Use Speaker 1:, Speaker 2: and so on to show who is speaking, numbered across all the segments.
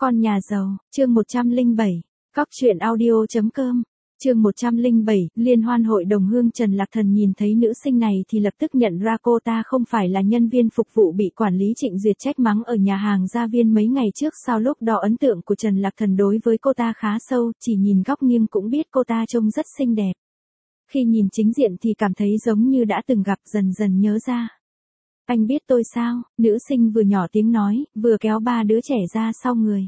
Speaker 1: Con nhà giàu, chương 107, Cóc truyện audio.com, chương 107, Liên hoan hội đồng hương. Trần Lạc Thần nhìn thấy nữ sinh này thì lập tức nhận ra cô ta không phải là nhân viên phục vụ bị quản lý Trịnh Duyệt trách mắng ở nhà hàng Gia Viên mấy ngày trước. Sau lúc đó ấn tượng của Trần Lạc Thần đối với cô ta khá sâu, chỉ nhìn góc nghiêng cũng biết cô ta trông rất xinh đẹp. Khi nhìn chính diện thì cảm thấy giống như đã từng gặp, dần dần nhớ ra. Anh biết tôi sao? Nữ sinh vừa nhỏ tiếng nói, vừa kéo ba đứa trẻ ra sau người.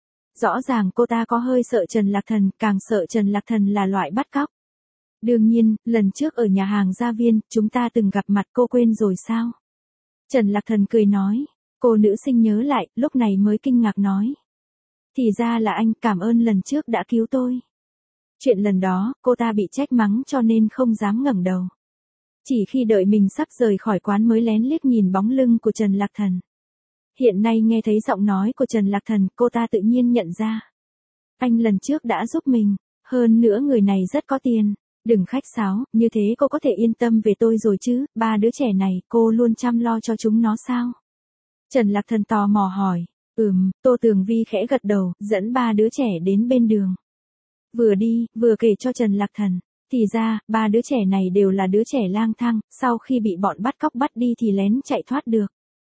Speaker 1: Rõ ràng cô ta có hơi sợ Trần Lạc Thần, càng sợ Trần Lạc Thần là loại bắt cóc. Đương nhiên, lần trước ở nhà hàng Gia Viên, chúng ta từng gặp mặt, cô quên rồi sao? Trần Lạc Thần cười nói. Cô nữ sinh nhớ lại, lúc này mới kinh ngạc nói. Thì ra là anh, cảm ơn lần trước đã cứu tôi. Chuyện lần đó, cô ta bị trách mắng cho nên không dám ngẩng đầu. Chỉ khi đợi mình sắp rời khỏi quán mới lén liếc nhìn bóng lưng của Trần Lạc Thần. Hiện nay nghe thấy giọng nói của Trần Lạc Thần, cô ta tự nhiên nhận ra. Anh lần trước đã giúp mình, hơn nữa người này rất có tiền. Đừng khách sáo, như thế cô có thể yên tâm về tôi rồi chứ, ba đứa trẻ này, cô luôn chăm lo cho chúng nó sao? Trần Lạc Thần tò mò hỏi. Tô Tường Vi khẽ gật đầu, dẫn ba đứa trẻ đến bên đường. Vừa đi, vừa kể cho Trần Lạc Thần. Thì ra, ba đứa trẻ này đều là đứa trẻ lang thang, sau khi bị bọn bắt cóc bắt đi thì lén chạy thoát được.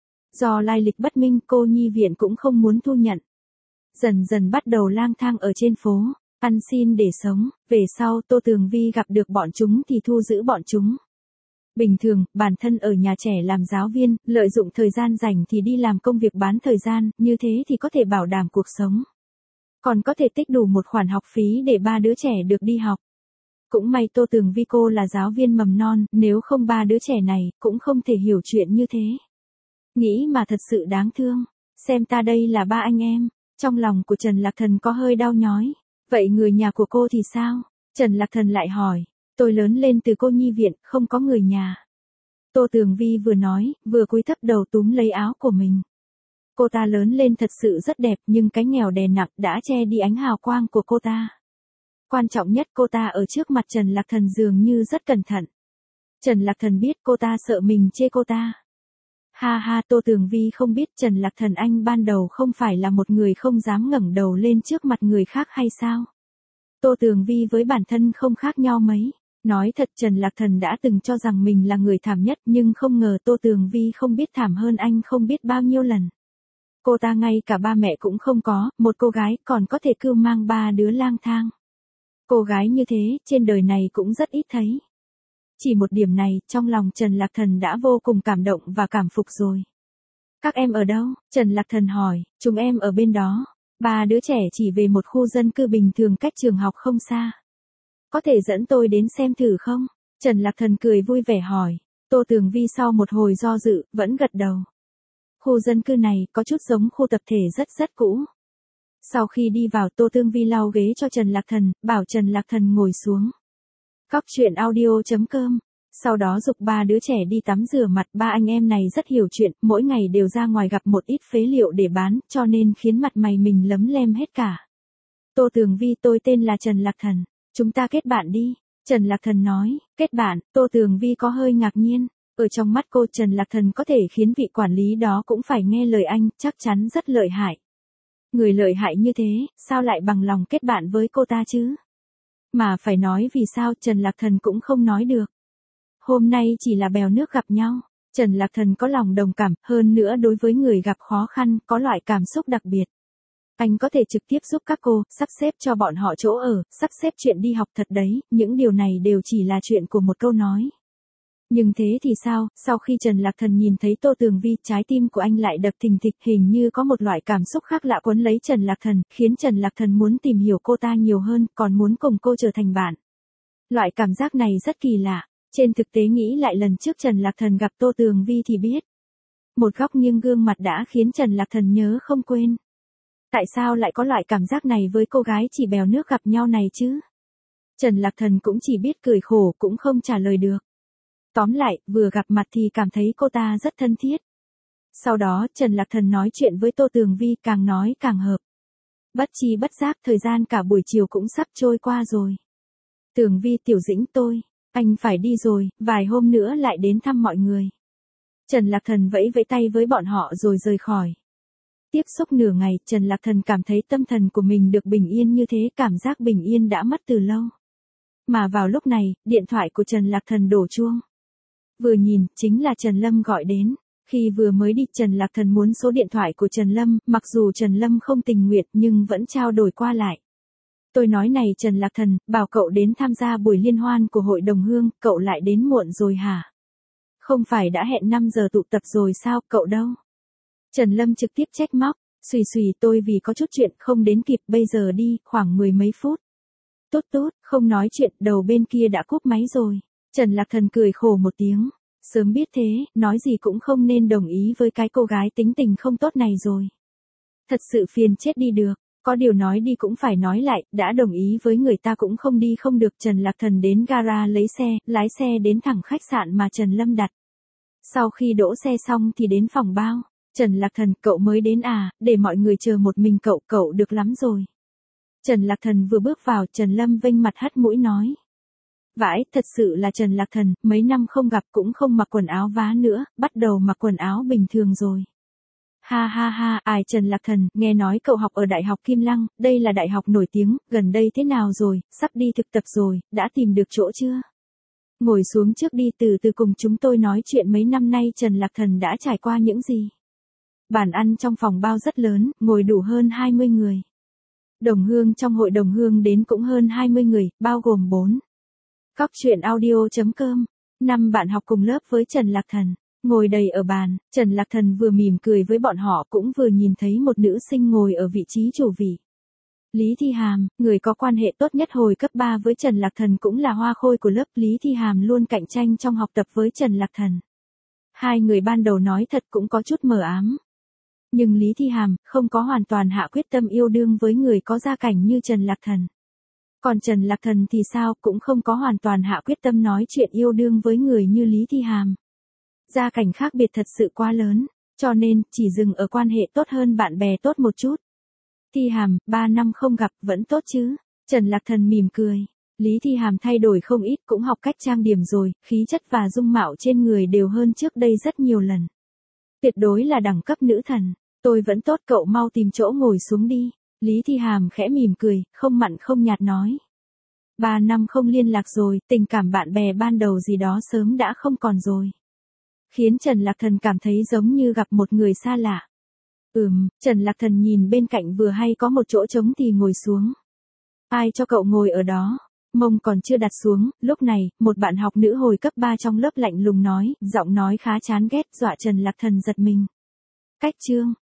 Speaker 1: Do lai lịch bất minh, cô nhi viện cũng không muốn thu nhận. Dần dần bắt đầu lang thang ở trên phố, ăn xin để sống, về sau Tô Tường Vi gặp được bọn chúng thì thu giữ bọn chúng. Bình thường, bản thân ở nhà trẻ làm giáo viên, lợi dụng thời gian rảnh thì đi làm công việc bán thời gian, như thế thì có thể bảo đảm cuộc sống. Còn có thể tích đủ một khoản học phí để ba đứa trẻ được đi học. Cũng may Tô Tường Vi cô là giáo viên mầm non, nếu không ba đứa trẻ này, cũng không thể hiểu chuyện như thế. Nghĩ mà thật sự đáng thương. Xem ta đây là ba anh em. Trong lòng của Trần Lạc Thần có hơi đau nhói. Vậy người nhà của cô thì sao? Trần Lạc Thần lại hỏi. Tôi lớn lên từ cô nhi viện, không có người nhà. Tô Tường Vi vừa nói, vừa cúi thấp đầu túm lấy áo của mình. Cô ta lớn lên thật sự rất đẹp, nhưng cái nghèo đè nặng đã che đi ánh hào quang của cô ta. Quan trọng nhất, cô ta ở trước mặt Trần Lạc Thần dường như rất cẩn thận. Trần Lạc Thần biết cô ta sợ mình chê cô ta. Ha ha, Tô Tường Vi không biết Trần Lạc Thần anh ban đầu không phải là một người không dám ngẩng đầu lên trước mặt người khác hay sao? Tô Tường Vi với bản thân không khác nhau mấy. Nói thật, Trần Lạc Thần đã từng cho rằng mình là người thảm nhất, nhưng không ngờ Tô Tường Vi không biết thảm hơn anh không biết bao nhiêu lần. Cô ta ngay cả ba mẹ cũng không có, một cô gái còn có thể cưu mang ba đứa lang thang. Cô gái như thế, trên đời này cũng rất ít thấy. Chỉ một điểm này, trong lòng Trần Lạc Thần đã vô cùng cảm động và cảm phục rồi. Các em ở đâu? Trần Lạc Thần hỏi. Chúng em ở bên đó. Ba đứa trẻ chỉ về một khu dân cư bình thường cách trường học không xa. Có thể dẫn tôi đến xem thử không? Trần Lạc Thần cười vui vẻ hỏi. Tô Tường Vi sau một hồi do dự, vẫn gật đầu. Khu dân cư này có chút giống khu tập thể rất cũ. Sau khi đi vào, Tô Tường Vi lau ghế cho Trần Lạc Thần, bảo Trần Lạc Thần ngồi xuống. Cóc truyện audio.com. Sau đó giục ba đứa trẻ đi tắm rửa mặt. Ba anh em này rất hiểu chuyện, mỗi ngày đều ra ngoài gặp một ít phế liệu để bán, cho nên khiến mặt mày mình lấm lem hết cả. Tô Tường Vi, tôi tên là Trần Lạc Thần. Chúng ta kết bạn đi. Trần Lạc Thần nói. Kết bạn? Tô Tường Vi có hơi ngạc nhiên. Ở trong mắt cô, Trần Lạc Thần có thể khiến vị quản lý đó cũng phải nghe lời anh, chắc chắn rất lợi hại. Người lợi hại như thế, sao lại bằng lòng kết bạn với cô ta chứ? Mà phải nói vì sao, Trần Lạc Thần cũng không nói được. Hôm nay chỉ là bèo nước gặp nhau. Trần Lạc Thần có lòng đồng cảm, hơn nữa đối với người gặp khó khăn, có loại cảm xúc đặc biệt. Anh có thể trực tiếp giúp các cô, sắp xếp cho bọn họ chỗ ở, sắp xếp chuyện đi học thật đấy, những điều này đều chỉ là chuyện của một câu nói. Nhưng thế thì sao, sau khi Trần Lạc Thần nhìn thấy Tô Tường Vi, trái tim của anh lại đập thình thịch, hình như có một loại cảm xúc khác lạ quấn lấy Trần Lạc Thần, khiến Trần Lạc Thần muốn tìm hiểu cô ta nhiều hơn, còn muốn cùng cô trở thành bạn. Loại cảm giác này rất kỳ lạ, trên thực tế nghĩ lại lần trước Trần Lạc Thần gặp Tô Tường Vi thì biết. Một góc nghiêng gương mặt đã khiến Trần Lạc Thần nhớ không quên. Tại sao lại có loại cảm giác này với cô gái chỉ bèo nước gặp nhau này chứ? Trần Lạc Thần cũng chỉ biết cười khổ, cũng không trả lời được. Tóm lại, vừa gặp mặt thì cảm thấy cô ta rất thân thiết. Sau đó, Trần Lạc Thần nói chuyện với Tô Tường Vi, càng nói càng hợp. Bất chi bất giác, thời gian cả buổi chiều cũng sắp trôi qua rồi. Tường Vi, Tiểu Dĩnh, anh phải đi rồi, vài hôm nữa lại đến thăm mọi người. Trần Lạc Thần vẫy vẫy tay với bọn họ rồi rời khỏi. Tiếp xúc nửa ngày, Trần Lạc Thần cảm thấy tâm thần của mình được bình yên như thế, cảm giác bình yên đã mất từ lâu. Mà vào lúc này, điện thoại của Trần Lạc Thần đổ chuông. Vừa nhìn, chính là Trần Lâm gọi đến. Khi vừa mới đi, Trần Lạc Thần muốn số điện thoại của Trần Lâm, mặc dù Trần Lâm không tình nguyện nhưng vẫn trao đổi qua lại. Tôi nói này Trần Lạc Thần, bảo cậu đến tham gia buổi liên hoan của hội đồng hương, cậu lại đến muộn rồi hả? Không phải đã hẹn 5 giờ tụ tập rồi sao, cậu đâu? Trần Lâm trực tiếp trách móc, xùy tôi vì có chút chuyện không đến kịp, bây giờ đi, khoảng 10 mấy phút. Tốt tốt, không nói chuyện, đầu bên kia đã cúp máy rồi. Trần Lạc Thần cười khổ một tiếng, sớm biết thế, nói gì cũng không nên đồng ý với cái cô gái tính tình không tốt này rồi. Thật sự phiền chết đi được, có điều nói đi cũng phải nói lại, đã đồng ý với người ta cũng không đi không được. Trần Lạc Thần đến gara lấy xe, lái xe đến thẳng khách sạn mà Trần Lâm đặt. Sau khi đỗ xe xong thì đến phòng bao. Trần Lạc Thần, cậu mới đến à, để mọi người chờ một mình cậu được lắm rồi. Trần Lạc Thần vừa bước vào, Trần Lâm vênh mặt hất mũi nói. Vãi, thật sự là Trần Lạc Thần, mấy năm không gặp cũng không mặc quần áo vá nữa, bắt đầu mặc quần áo bình thường rồi. Ha ha ha, ai Trần Lạc Thần, nghe nói cậu học ở Đại học Kim Lăng, đây là đại học nổi tiếng, gần đây thế nào rồi, sắp đi thực tập rồi, đã tìm được chỗ chưa? Ngồi xuống trước đi, từ từ cùng chúng tôi nói chuyện mấy năm nay Trần Lạc Thần đã trải qua những gì. Bàn ăn trong phòng bao rất lớn, ngồi đủ hơn 20 người. Đồng hương trong hội đồng hương đến cũng hơn 20 người, bao gồm 4. Cóc truyện audio.com. 5 bạn học cùng lớp với Trần Lạc Thần, ngồi đầy ở bàn. Trần Lạc Thần vừa mỉm cười với bọn họ cũng vừa nhìn thấy một nữ sinh ngồi ở vị trí chủ vị. Lý Thi Hàm, người có quan hệ tốt nhất hồi cấp 3 với Trần Lạc Thần cũng là hoa khôi của lớp. Lý Thi Hàm luôn cạnh tranh trong học tập với Trần Lạc Thần. Hai người ban đầu nói thật cũng có chút mờ ám. Nhưng Lý Thi Hàm không có hoàn toàn hạ quyết tâm yêu đương với người có gia cảnh như Trần Lạc Thần. Còn Trần Lạc Thần thì sao, cũng không có hoàn toàn hạ quyết tâm nói chuyện yêu đương với người như Lý Thi Hàm. Gia cảnh khác biệt thật sự quá lớn, cho nên chỉ dừng ở quan hệ tốt hơn bạn bè tốt một chút. Thi Hàm, 3 năm không gặp, vẫn tốt chứ? Trần Lạc Thần mỉm cười. Lý Thi Hàm thay đổi không ít, cũng học cách trang điểm rồi, khí chất và dung mạo trên người đều hơn trước đây rất nhiều lần. Tuyệt đối là đẳng cấp nữ thần. Tôi vẫn tốt, cậu mau tìm chỗ ngồi xuống đi. Lý Thi Hàm khẽ mỉm cười, không mặn không nhạt nói. 3 năm không liên lạc rồi, tình cảm bạn bè ban đầu gì đó sớm đã không còn rồi. Khiến Trần Lạc Thần cảm thấy giống như gặp một người xa lạ. Trần Lạc Thần nhìn bên cạnh vừa hay có một chỗ trống thì ngồi xuống. Ai cho cậu ngồi ở đó? Mông còn chưa đặt xuống, lúc này, một bạn học nữ hồi cấp 3 trong lớp lạnh lùng nói, giọng nói khá chán ghét, dọa Trần Lạc Thần giật mình. Cách chương,